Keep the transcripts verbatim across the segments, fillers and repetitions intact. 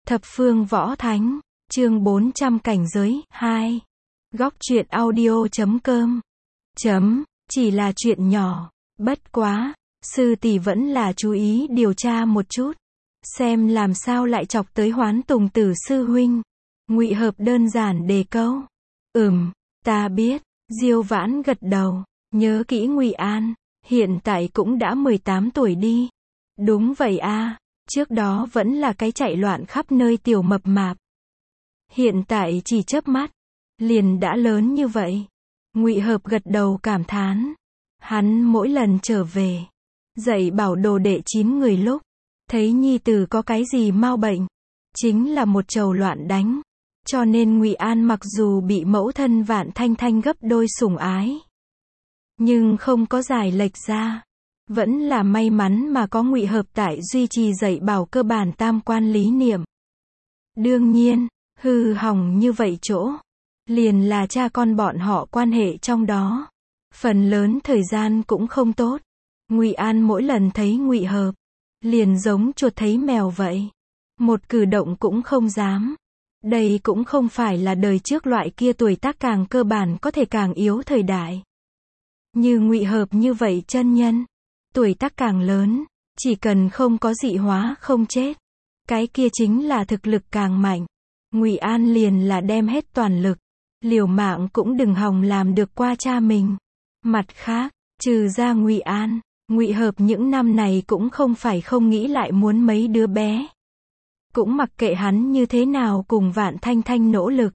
Thập phương võ thánh, chương bốn trăm cảnh giới, hai. Góc truyện audio chấm com. Chấm, chỉ là chuyện nhỏ, bất quá, sư tỷ vẫn là chú ý điều tra một chút. Xem làm sao lại chọc tới Hoán Tùng Tử sư huynh. Ngụy Hợp đơn giản đề câu. Ừm, ta biết, Diêu Vãn gật đầu, nhớ kỹ Ngụy An, hiện tại cũng đã mười tám tuổi đi. Đúng vậy a, trước đó vẫn là cái chạy loạn khắp nơi tiểu mập mạp. Hiện tại chỉ chớp mắt, liền đã lớn như vậy. Ngụy Hợp gật đầu cảm thán. Hắn mỗi lần trở về, dạy bảo đồ đệ chín người lúc, thấy nhi tử có cái gì mau bệnh, chính là một trầu loạn đánh. Cho nên Ngụy An mặc dù bị mẫu thân Vạn Thanh Thanh gấp đôi sủng ái, nhưng không có giải lệch ra. Vẫn là may mắn mà có Ngụy Hợp tại duy trì dạy bảo cơ bản tam quan lý niệm. Đương nhiên, hư hỏng như vậy chỗ, liền là cha con bọn họ quan hệ trong đó. Phần lớn thời gian cũng không tốt. Ngụy An mỗi lần thấy Ngụy Hợp, liền giống chuột thấy mèo vậy. Một cử động cũng không dám. Đây cũng không phải là đời trước loại kia tuổi tác càng cơ bản có thể càng yếu thời đại. Như Ngụy Hợp như vậy chân nhân, tuổi tác càng lớn, chỉ cần không có dị hóa không chết, cái kia chính là thực lực càng mạnh. Ngụy An liền là đem hết toàn lực, liều mạng cũng đừng hòng làm được qua cha mình. Mặt khác, trừ ra Ngụy An, Ngụy Hợp những năm này cũng không phải không nghĩ lại muốn mấy đứa bé. Cũng mặc kệ hắn như thế nào cùng Vạn Thanh Thanh nỗ lực,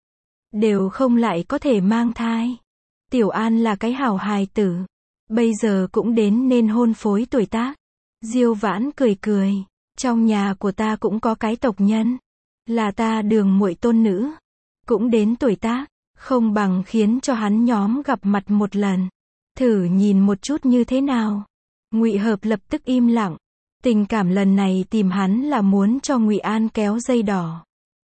đều không lại có thể mang thai. Tiểu An là cái hảo hài tử, bây giờ cũng đến nên hôn phối tuổi tác. Diêu Vãn cười cười, trong nhà của ta cũng có cái tộc nhân, là ta đường muội tôn nữ, cũng đến tuổi tác, không bằng khiến cho hắn nhóm gặp mặt một lần, thử nhìn một chút như thế nào. Ngụy Hợp lập tức im lặng, tình cảm lần này tìm hắn là muốn cho Ngụy An kéo dây đỏ.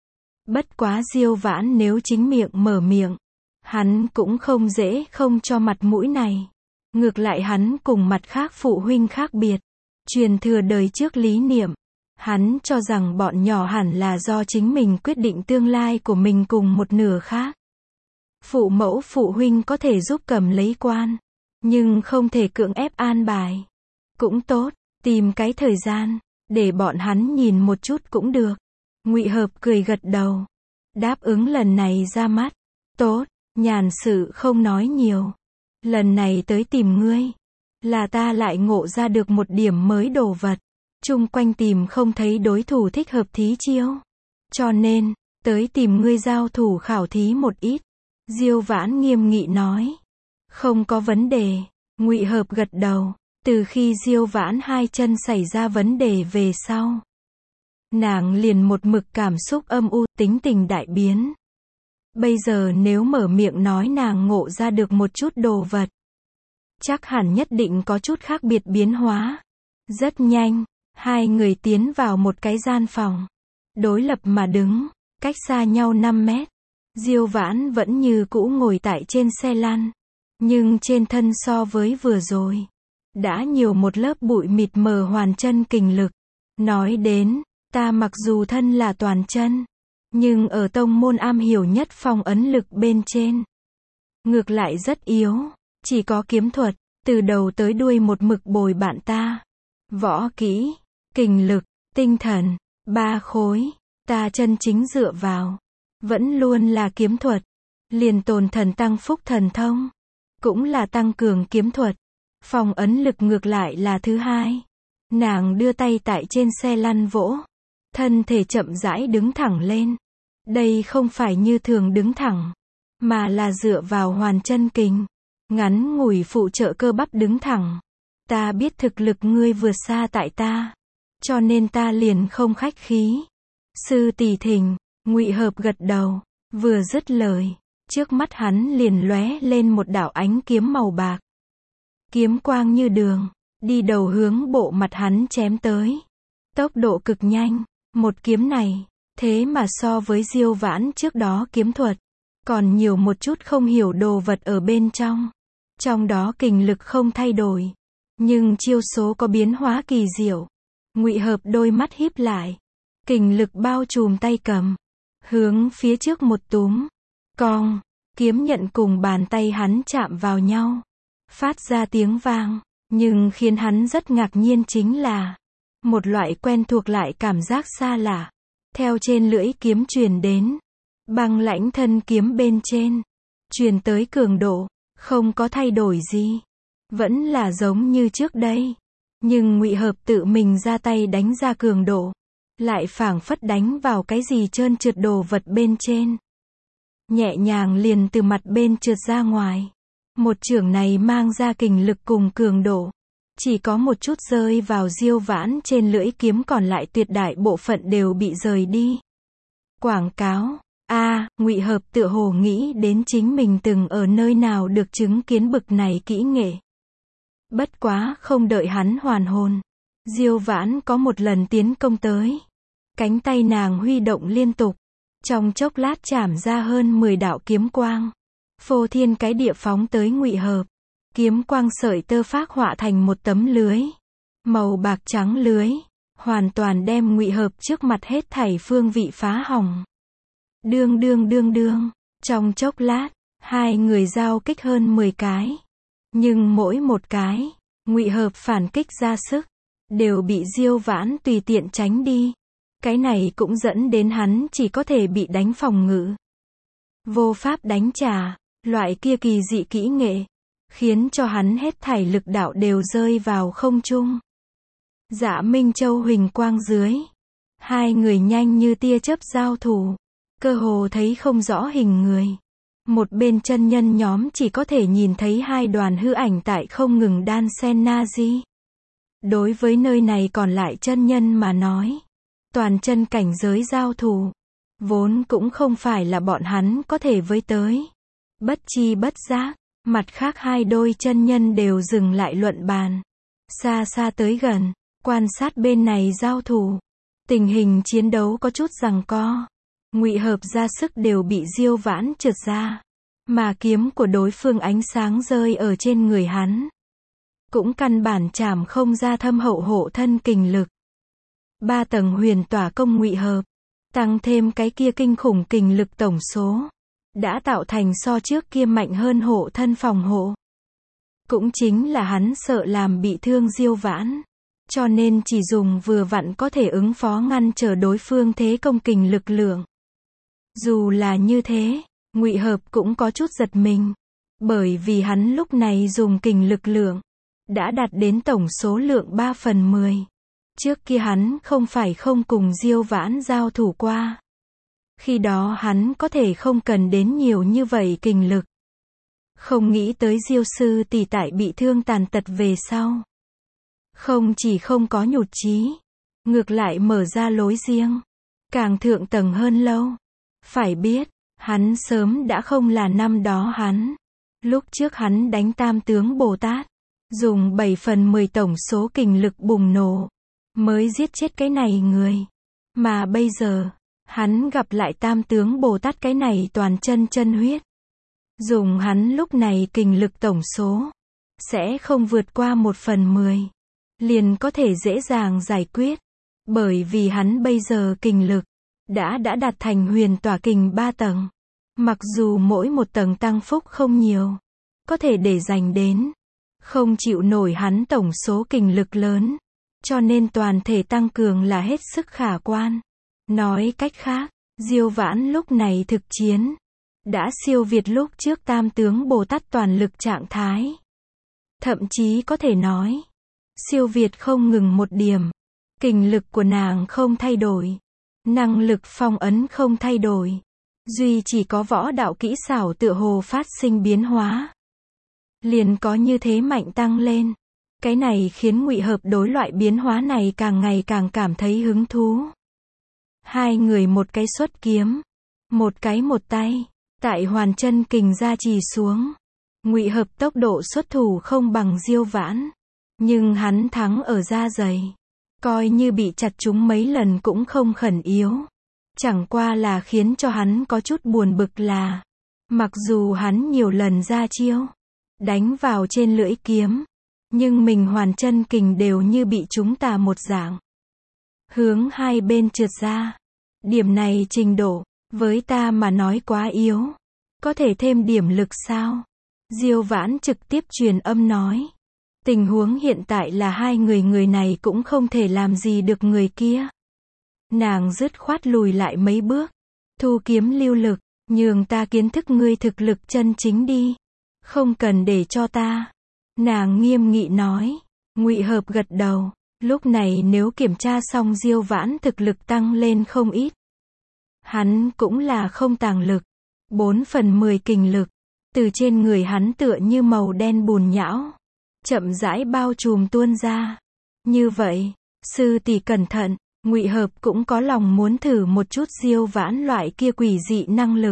Bất quá Diêu Vãn nếu chính miệng mở miệng, hắn cũng không dễ không cho mặt mũi này. Ngược lại hắn cùng mặt khác phụ huynh khác biệt, truyền thừa đời trước lý niệm. Hắn cho rằng bọn nhỏ hẳn là do chính mình quyết định tương lai của mình cùng một nửa khác. Phụ mẫu phụ huynh có thể giúp cầm lấy quan, nhưng không thể cưỡng ép an bài. Cũng tốt, tìm cái thời gian, để bọn hắn nhìn một chút cũng được. Ngụy Hợp cười gật đầu, đáp ứng lần này ra mắt. Tốt, nhàn sự không nói nhiều. Lần này tới tìm ngươi, là ta lại ngộ ra được một điểm mới đồ vật. Chung quanh tìm không thấy đối thủ thích hợp thí chiêu. Cho nên, tới tìm ngươi giao thủ khảo thí một ít. Diêu Vãn nghiêm nghị nói. Không có vấn đề. Ngụy Hợp gật đầu. Từ khi Diêu Vãn hai chân xảy ra vấn đề về sau, nàng liền một mực cảm xúc âm u, tính tình đại biến. Bây giờ nếu mở miệng nói nàng ngộ ra được một chút đồ vật, chắc hẳn nhất định có chút khác biệt biến hóa. Rất nhanh, hai người tiến vào một cái gian phòng, đối lập mà đứng, cách xa nhau năm mét. Diêu Vãn vẫn như cũ ngồi tại trên xe lăn, nhưng trên thân so với vừa rồi, đã nhiều một lớp bụi mịt mờ hoàn chân kình lực. Nói đến, ta mặc dù thân là toàn chân, nhưng ở tông môn am hiểu nhất phong ấn lực bên trên, ngược lại rất yếu, chỉ có kiếm thuật, từ đầu tới đuôi một mực bồi bạn ta. Võ kỹ, kình lực, tinh thần, ba khối, ta chân chính dựa vào, vẫn luôn là kiếm thuật. Liền tồn thần tăng phúc thần thông, cũng là tăng cường kiếm thuật. Phong ấn lực ngược lại là thứ hai. Nàng đưa tay tại trên xe lăn vỗ, thân thể chậm rãi đứng thẳng lên. Đây không phải như thường đứng thẳng, mà là dựa vào hoàn chân kình, ngắn ngủi phụ trợ cơ bắp đứng thẳng. Ta biết thực lực ngươi vượt xa tại ta, cho nên ta liền không khách khí. Sư tỷ thỉnh. Ngụy Hợp gật đầu, vừa dứt lời, trước mắt hắn liền lóe lên một đạo ánh kiếm màu bạc. Kiếm quang như đường, đi đầu hướng bộ mặt hắn chém tới. Tốc độ cực nhanh, một kiếm này, thế mà so với Diêu Vãn trước đó kiếm thuật, còn nhiều một chút không hiểu đồ vật ở bên trong. Trong đó kình lực không thay đổi, nhưng chiêu số có biến hóa kỳ diệu. Ngụy Hợp đôi mắt híp lại, kình lực bao trùm tay cầm, hướng phía trước một túm, cong, kiếm nhận cùng bàn tay hắn chạm vào nhau, phát ra tiếng vang, nhưng khiến hắn rất ngạc nhiên chính là một loại quen thuộc lại cảm giác xa lạ, theo trên lưỡi kiếm truyền đến, băng lãnh thân kiếm bên trên, truyền tới cường độ, không có thay đổi gì, vẫn là giống như trước đây, nhưng Ngụy Hợp tự mình ra tay đánh ra cường độ, lại phảng phất đánh vào cái gì trơn trượt đồ vật bên trên, nhẹ nhàng liền từ mặt bên trượt ra ngoài. Một chưởng này mang ra kình lực cùng cường độ, chỉ có một chút rơi vào Diêu Vãn trên lưỡi kiếm, còn lại tuyệt đại bộ phận đều bị rời đi. Quảng cáo, a, à, Ngụy Hợp tựa hồ nghĩ đến chính mình từng ở nơi nào được chứng kiến bực này kỹ nghệ. Bất quá không đợi hắn hoàn hồn, Diêu Vãn có một lần tiến công tới, cánh tay nàng huy động liên tục, trong chốc lát chảm ra hơn mười đạo kiếm quang, phô thiên cái địa phóng tới Ngụy Hợp. Kiếm quang sợi tơ phác họa thành một tấm lưới, màu bạc trắng lưới, hoàn toàn đem Ngụy Hợp trước mặt hết thảy phương vị phá hỏng. Đương đương đương đương, trong chốc lát, hai người giao kích hơn mười cái, nhưng mỗi một cái, Ngụy Hợp phản kích ra sức, đều bị Diêu Vãn tùy tiện tránh đi. Cái này cũng dẫn đến hắn chỉ có thể bị đánh phòng ngự, vô pháp đánh trả, loại kia kỳ dị kỹ nghệ, khiến cho hắn hết thảy lực đạo đều rơi vào không trung. Dạ Minh Châu huỳnh quang dưới, hai người nhanh như tia chớp giao thủ, cơ hồ thấy không rõ hình người. Một bên chân nhân nhóm chỉ có thể nhìn thấy hai đoàn hư ảnh tại không ngừng đan xen na di. Đối với nơi này còn lại chân nhân mà nói, toàn chân cảnh giới giao thủ, vốn cũng không phải là bọn hắn có thể với tới. Bất chi bất giác, mặt khác hai đôi chân nhân đều dừng lại luận bàn, xa xa tới gần, quan sát bên này giao thủ. Tình hình chiến đấu có chút giằng co, Ngụy Hợp ra sức đều bị Diêu Vãn trượt ra, mà kiếm của đối phương ánh sáng rơi ở trên người hắn, cũng căn bản chảm không ra thâm hậu hộ thân kình lực. Ba tầng huyền tỏa công Ngụy Hợp, tăng thêm cái kia kinh khủng kình lực tổng số, đã tạo thành so trước kia mạnh hơn hộ thân phòng hộ. Cũng chính là hắn sợ làm bị thương Diêu Vãn, cho nên chỉ dùng vừa vặn có thể ứng phó ngăn trở đối phương thế công kình lực lượng. Dù là như thế, Ngụy Hợp cũng có chút giật mình, bởi vì hắn lúc này dùng kình lực lượng, đã đạt đến tổng số lượng ba phần mười. Trước kia hắn không phải không cùng Diêu Vãn giao thủ qua. Khi đó hắn có thể không cần đến nhiều như vậy kình lực. Không nghĩ tới Diêu sư tỷ tại bị thương tàn tật về sau, không chỉ không có nhụt chí, ngược lại mở ra lối riêng, càng thượng tầng hơn lâu. Phải biết, hắn sớm đã không là năm đó hắn. Lúc trước hắn đánh Tam Tướng Bồ Tát, dùng bảy phần mười tổng số kình lực bùng nổ, mới giết chết cái này người. Mà bây giờ, hắn gặp lại Tam Tướng Bồ Tát cái này toàn chân chân huyết. Dùng hắn lúc này kình lực tổng số, sẽ không vượt qua một phần mười, liền có thể dễ dàng giải quyết. Bởi vì hắn bây giờ kình lực, đã đã đạt thành huyền tỏa kình ba tầng. Mặc dù mỗi một tầng tăng phúc không nhiều, có thể để dành đến, không chịu nổi hắn tổng số kình lực lớn, cho nên toàn thể tăng cường là hết sức khả quan. Nói cách khác, Diêu Vãn lúc này thực chiến, đã siêu việt lúc trước Tam Tướng Bồ Tát toàn lực trạng thái. Thậm chí có thể nói, siêu việt không ngừng một điểm. Kình lực của nàng không thay đổi, năng lực phong ấn không thay đổi, duy chỉ có võ đạo kỹ xảo tựa hồ phát sinh biến hóa, liền có như thế mạnh tăng lên. Cái này khiến Ngụy Hợp đối loại biến hóa này càng ngày càng cảm thấy hứng thú. Hai người một cái xuất kiếm, một cái một tay, tại hoàn chân kình gia trì xuống, Ngụy Hợp tốc độ xuất thủ không bằng Diêu Vãn, nhưng hắn thắng ở da dày, coi như bị chặt trúng mấy lần cũng không khẩn yếu. Chẳng qua là khiến cho hắn có chút buồn bực là, mặc dù hắn nhiều lần ra chiêu, đánh vào trên lưỡi kiếm, nhưng mình hoàn chân kình đều như bị trúng tà một dạng. hướng hai bên trượt ra. Điểm này trình độ, với ta mà nói quá yếu. Có thể thêm điểm lực sao? Diêu Vãn trực tiếp truyền âm nói. Tình huống hiện tại là hai người người này cũng không thể làm gì được người kia. Nàng dứt khoát lùi lại mấy bước. Thu kiếm lưu lực, nhường ta kiến thức ngươi thực lực chân chính đi. Không cần để cho ta. Nàng nghiêm nghị nói. Ngụy Hợp gật đầu. Lúc này nếu kiểm tra xong Diêu Vãn thực lực tăng lên không ít. Hắn cũng là không tàng lực. Bốn phần mười kình lực. Từ trên người hắn tựa như màu đen bùn nhão. Chậm rãi bao trùm tuôn ra. Như vậy, sư tỷ cẩn thận, Ngụy Hợp cũng có lòng muốn thử một chút Diêu Vãn loại kia quỷ dị năng lực.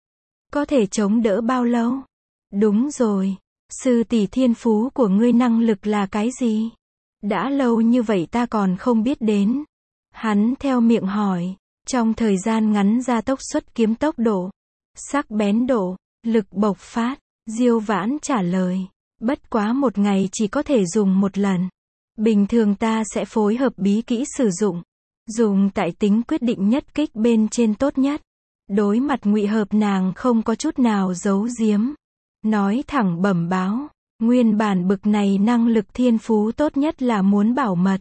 Có thể chống đỡ bao lâu? Đúng rồi, sư tỷ thiên phú của ngươi năng lực là cái gì? Đã lâu như vậy ta còn không biết đến. Hắn theo miệng hỏi, trong thời gian ngắn gia tốc xuất kiếm tốc độ, sắc bén độ, lực bộc phát, Diêu Vãn trả lời. Bất quá một ngày chỉ có thể dùng một lần. Bình thường ta sẽ phối hợp bí kỹ sử dụng. Dùng tại tính quyết định nhất kích bên trên tốt nhất. Đối mặt Ngụy Hợp nàng không có chút nào giấu giếm. Nói thẳng bẩm báo. Nguyên bản bực này năng lực thiên phú tốt nhất là muốn bảo mật.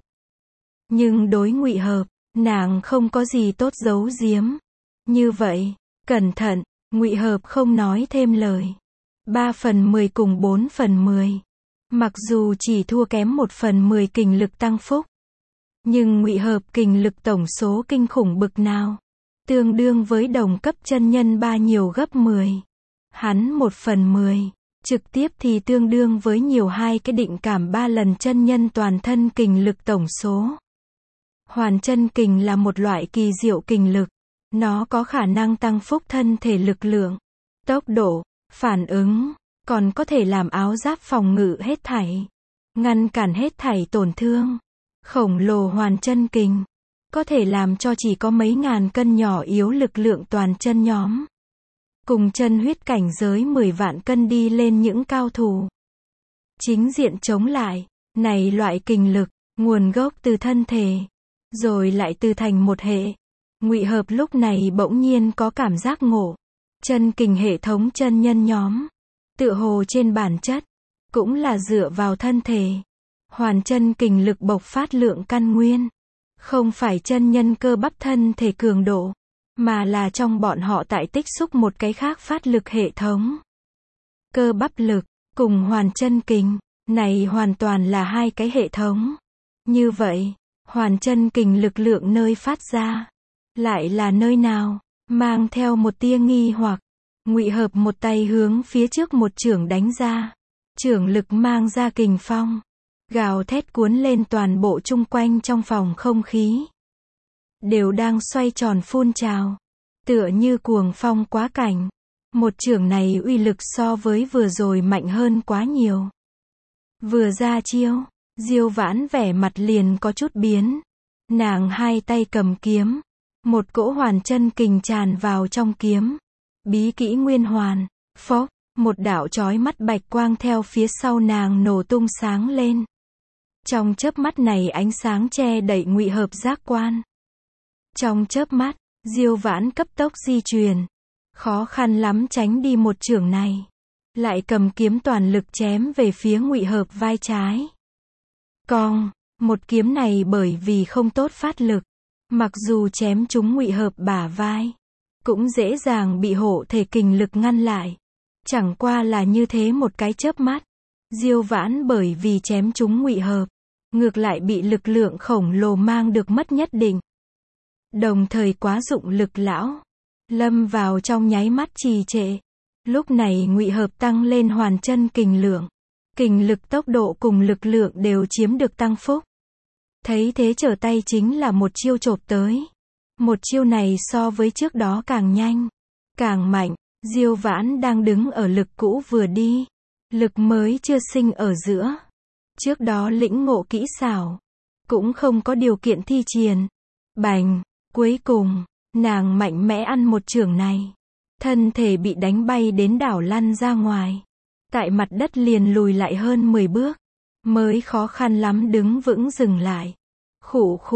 Nhưng đối Ngụy Hợp, nàng không có gì tốt giấu giếm. Như vậy, cẩn thận, Ngụy Hợp không nói thêm lời. ba phần mười cùng bốn phần mười. Mặc dù chỉ thua kém một phần mười kình lực tăng phúc. Nhưng Ngụy Hợp kình lực tổng số kinh khủng bực nào. Tương đương với đồng cấp chân nhân ba nhiều gấp mười. Hắn một phần mười. Trực tiếp thì tương đương với nhiều hai cái định cảm ba lần chân nhân toàn thân kình lực tổng số. Hoàn chân kình là một loại kỳ diệu kình lực. Nó có khả năng tăng phúc thân thể lực lượng, tốc độ, phản ứng, còn có thể làm áo giáp phòng ngự hết thảy, ngăn cản hết thảy tổn thương. Khổng lồ hoàn chân kình, có thể làm cho chỉ có mấy ngàn cân nhỏ yếu lực lượng toàn chân nhóm. Cùng chân huyết cảnh giới mười vạn cân đi lên những cao thủ. Chính diện chống lại, này loại kình lực, nguồn gốc từ thân thể, rồi lại từ thành một hệ. Ngụy Hợp lúc này bỗng nhiên có cảm giác ngộ. Chân kình hệ thống chân nhân nhóm, tựa hồ trên bản chất, cũng là dựa vào thân thể. Hoàn chân kình lực bộc phát lượng căn nguyên. Không phải chân nhân cơ bắp thân thể cường độ, mà là trong bọn họ tại tích xúc một cái khác phát lực hệ thống. Cơ bắp lực, cùng hoàn chân kình, này hoàn toàn là hai cái hệ thống. Như vậy, hoàn chân kình lực lượng nơi phát ra, lại là nơi nào? Mang theo một tia nghi hoặc, Ngụy Hợp một tay hướng phía trước một chưởng đánh ra. Chưởng lực mang ra kình phong, gào thét cuốn lên toàn bộ chung quanh trong phòng không khí. Đều đang xoay tròn phun trào, tựa như cuồng phong quá cảnh. Một chưởng này uy lực so với vừa rồi mạnh hơn quá nhiều. Vừa ra chiêu, Diêu Vãn vẻ mặt liền có chút biến. Nàng hai tay cầm kiếm, một cỗ hoàn chân kình tràn vào trong kiếm. Bí kỹ nguyên hoàn, phốc, một đạo chói mắt bạch quang theo phía sau nàng nổ tung sáng lên. Trong chớp mắt này ánh sáng che đậy Ngụy Hợp giác quan. Trong chớp mắt, Diêu Vãn cấp tốc di chuyển, khó khăn lắm tránh đi một chưởng này, lại cầm kiếm toàn lực chém về phía Ngụy Hợp vai trái. Cong, một kiếm này bởi vì không tốt phát lực, mặc dù chém trúng Ngụy Hợp bả vai, cũng dễ dàng bị hộ thể kình lực ngăn lại. Chẳng qua là như thế một cái chớp mắt, Diêu Vãn bởi vì chém trúng Ngụy Hợp, ngược lại bị lực lượng khổng lồ mang được mất nhất định. Đồng thời quá dụng lực lão, lâm vào trong nháy mắt trì trệ. Lúc này Ngụy Hợp tăng lên hoàn chân kình lượng, kình lực tốc độ cùng lực lượng đều chiếm được tăng phúc. Thấy thế trở tay chính là một chiêu chộp tới. Một chiêu này so với trước đó càng nhanh, càng mạnh. Diêu Vãn đang đứng ở lực cũ vừa đi, lực mới chưa sinh ở giữa. Trước đó lĩnh ngộ kỹ xảo, cũng không có điều kiện thi triển. Bành, cuối cùng, nàng mạnh mẽ ăn một chưởng này. Thân thể bị đánh bay đến đảo lăn ra ngoài. Tại mặt đất liền lùi lại hơn mười bước, mới khó khăn lắm đứng vững dừng lại. Khụ khụ,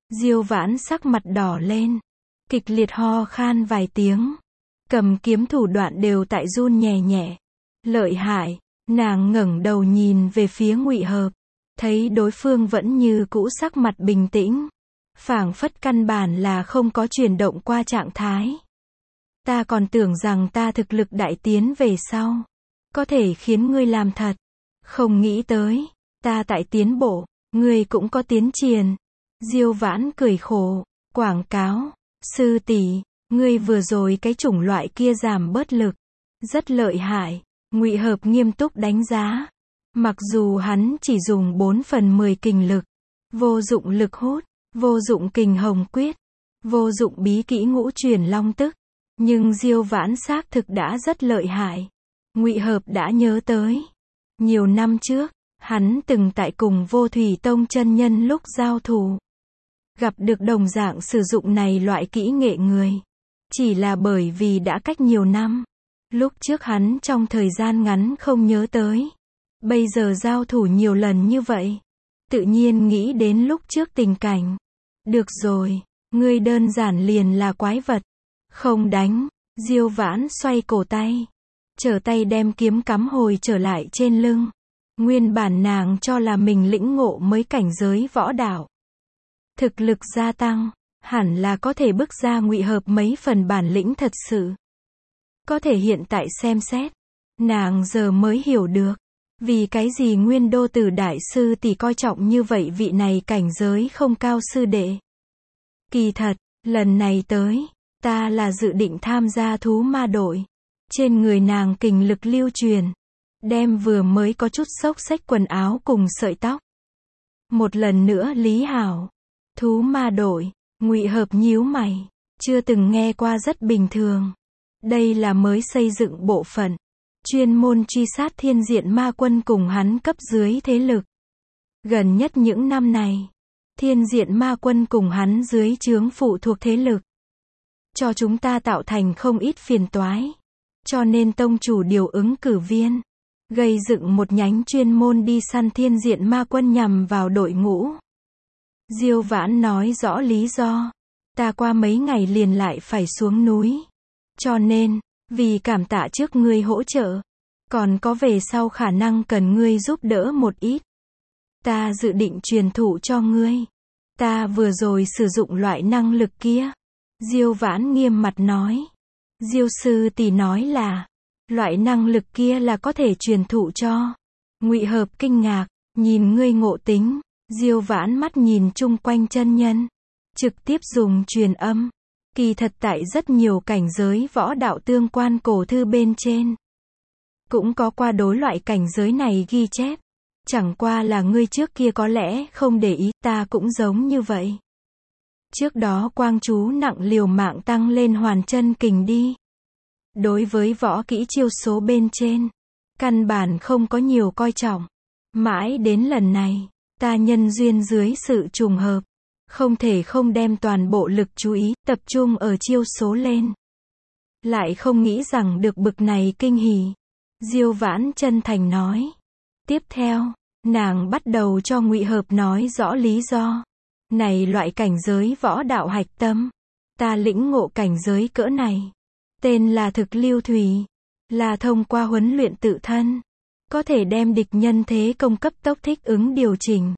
Diêu Vãn sắc mặt đỏ lên, kịch liệt ho khan vài tiếng. Cầm kiếm thủ đoạn đều tại run nhẹ nhẹ. Lợi hại, nàng ngẩng đầu nhìn về phía Ngụy Hợp, thấy đối phương vẫn như cũ sắc mặt bình tĩnh, phảng phất căn bản là không có chuyển động qua trạng thái. Ta còn tưởng rằng ta thực lực đại tiến về sau, có thể khiến ngươi làm thật. Không nghĩ tới, ta tại tiến bộ, ngươi cũng có tiến triển. Diêu Vãn cười khổ, quảng cáo, sư tỷ, ngươi vừa rồi cái chủng loại kia giảm bớt lực, rất lợi hại. Ngụy Hợp nghiêm túc đánh giá. Mặc dù hắn chỉ dùng bốn phần mười kình lực, vô dụng lực hút, vô dụng kình hồng quyết, vô dụng bí kỹ ngũ chuyển long tức, nhưng Diêu Vãn xác thực đã rất lợi hại. Ngụy Hợp đã nhớ tới, nhiều năm trước, hắn từng tại cùng Vô Thủy Tông chân nhân lúc giao thủ, gặp được đồng dạng sử dụng này loại kỹ nghệ người. Chỉ là bởi vì đã cách nhiều năm, lúc trước hắn trong thời gian ngắn không nhớ tới. Bây giờ giao thủ nhiều lần như vậy, tự nhiên nghĩ đến lúc trước tình cảnh. Được rồi, ngươi đơn giản liền là quái vật. Không đánh. Diêu Vãn xoay cổ tay, trở tay đem kiếm cắm hồi trở lại trên lưng. Nguyên bản nàng cho là mình lĩnh ngộ mới cảnh giới võ đạo, thực lực gia tăng, hẳn là có thể bức ra Ngụy Hợp mấy phần bản lĩnh thật sự. Có thể hiện tại xem xét, nàng giờ mới hiểu được, vì cái gì Nguyên Đô Tử đại sư tỷ coi trọng như vậy vị này cảnh giới không cao sư đệ. Kỳ thật, lần này tới, ta là dự định tham gia thú ma đội. Trên người nàng kình lực lưu truyền, đem vừa mới có chút xốc xách quần áo cùng sợi tóc. Một lần nữa Lý Hảo. Thú ma đội, Ngụy Hợp nhíu mày, chưa từng nghe qua, rất bình thường. Đây là mới xây dựng bộ phận, chuyên môn truy sát thiên diện ma quân cùng hắn cấp dưới thế lực. Gần nhất những năm này, thiên diện ma quân cùng hắn dưới trướng phụ thuộc thế lực, cho chúng ta tạo thành không ít phiền toái. Cho nên tông chủ điều ứng cử viên, gây dựng một nhánh chuyên môn đi săn thiên diện ma quân nhằm vào đội ngũ. Diêu Vãn nói rõ lý do. Ta qua mấy ngày liền lại phải xuống núi. Cho nên, vì cảm tạ trước ngươi hỗ trợ, còn có về sau khả năng cần ngươi giúp đỡ một ít, ta dự định truyền thụ cho ngươi. Ta vừa rồi sử dụng loại năng lực kia. Diêu Vãn nghiêm mặt nói. Diêu sư tỷ nói là, loại năng lực kia là có thể truyền thụ cho. Ngụy Hợp kinh ngạc, nhìn ngươi ngộ tính. Diêu Vãn mắt nhìn chung quanh chân nhân, trực tiếp dùng truyền âm. Kỳ thật tại rất nhiều cảnh giới võ đạo tương quan cổ thư bên trên, cũng có qua đối loại cảnh giới này ghi chép. Chẳng qua là ngươi trước kia có lẽ không để ý, ta cũng giống như vậy. Trước đó quang chú nặng liều mạng tăng lên hoàn chân kình đi. Đối với võ kỹ chiêu số bên trên, căn bản không có nhiều coi trọng. Mãi đến lần này, ta nhân duyên dưới sự trùng hợp, không thể không đem toàn bộ lực chú ý, tập trung ở chiêu số lên. Lại không nghĩ rằng được bực này kinh hỉ. Diêu Vãn chân thành nói. Tiếp theo, nàng bắt đầu cho Ngụy Hợp nói rõ lý do. Này loại cảnh giới võ đạo hạch tâm, ta lĩnh ngộ cảnh giới cỡ này, tên là thực lưu thủy, là thông qua huấn luyện tự thân, có thể đem địch nhân thế công cấp tốc thích ứng điều chỉnh,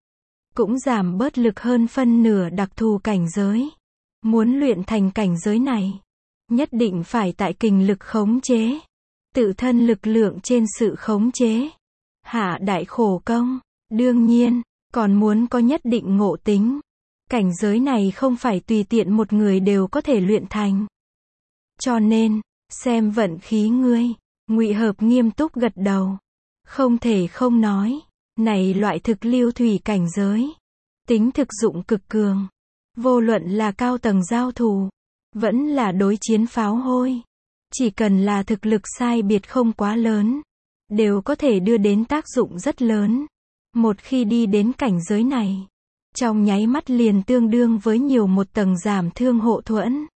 cũng giảm bớt lực hơn phân nửa đặc thù cảnh giới. Muốn luyện thành cảnh giới này, nhất định phải tại kình lực khống chế, tự thân lực lượng trên sự khống chế, hạ đại khổ công. Đương nhiên, còn muốn có nhất định ngộ tính. Cảnh giới này không phải tùy tiện một người đều có thể luyện thành. Cho nên, xem vận khí ngươi. Ngụy Hợp nghiêm túc gật đầu. Không thể không nói, này loại thực lưu thủy cảnh giới, tính thực dụng cực cường. Vô luận là cao tầng giao thủ, vẫn là đối chiến pháo hôi, chỉ cần là thực lực sai biệt không quá lớn, đều có thể đưa đến tác dụng rất lớn. Một khi đi đến cảnh giới này, trong nháy mắt liền tương đương với nhiều một tầng giảm thương hộ thuẫn.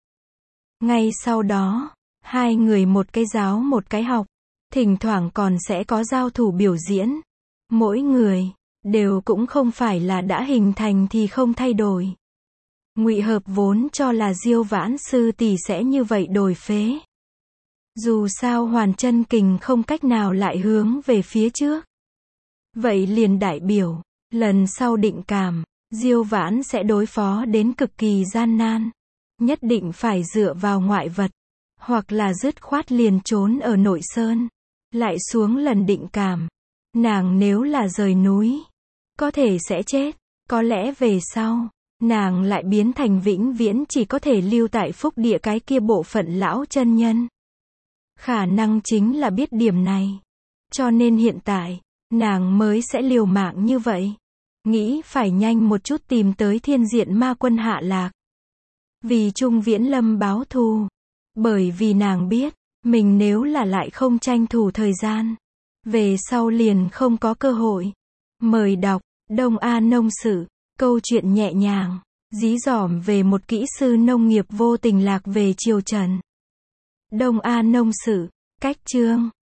Ngay sau đó, hai người một cái giáo một cái học, thỉnh thoảng còn sẽ có giao thủ biểu diễn. Mỗi người, đều cũng không phải là đã hình thành thì không thay đổi. Ngụy Hợp vốn cho là Diêu Vãn sư tỷ sẽ như vậy đổi phế. Dù sao Hoàn Chân Kình không cách nào lại hướng về phía trước. Vậy liền đại biểu, lần sau định cảm, Diêu Vãn sẽ đối phó đến cực kỳ gian nan. Nhất định phải dựa vào ngoại vật, hoặc là dứt khoát liền trốn ở nội sơn. Lại xuống lần định cảm, nàng nếu là rời núi, có thể sẽ chết, có lẽ về sau, nàng lại biến thành vĩnh viễn chỉ có thể lưu tại phúc địa cái kia bộ phận lão chân nhân. Khả năng chính là biết điểm này. Cho nên hiện tại, nàng mới sẽ liều mạng như vậy. Nghĩ phải nhanh một chút tìm tới thiên diện ma quân hạ lạc. Vì Trung Viễn Lâm báo thù. Bởi vì nàng biết, mình nếu là lại không tranh thủ thời gian, về sau liền không có cơ hội. Mời đọc, Đông A Nông Sự, câu chuyện nhẹ nhàng, dí dỏm về một kỹ sư nông nghiệp vô tình lạc về triều Trần. Đông A Nông Sự, cách chương.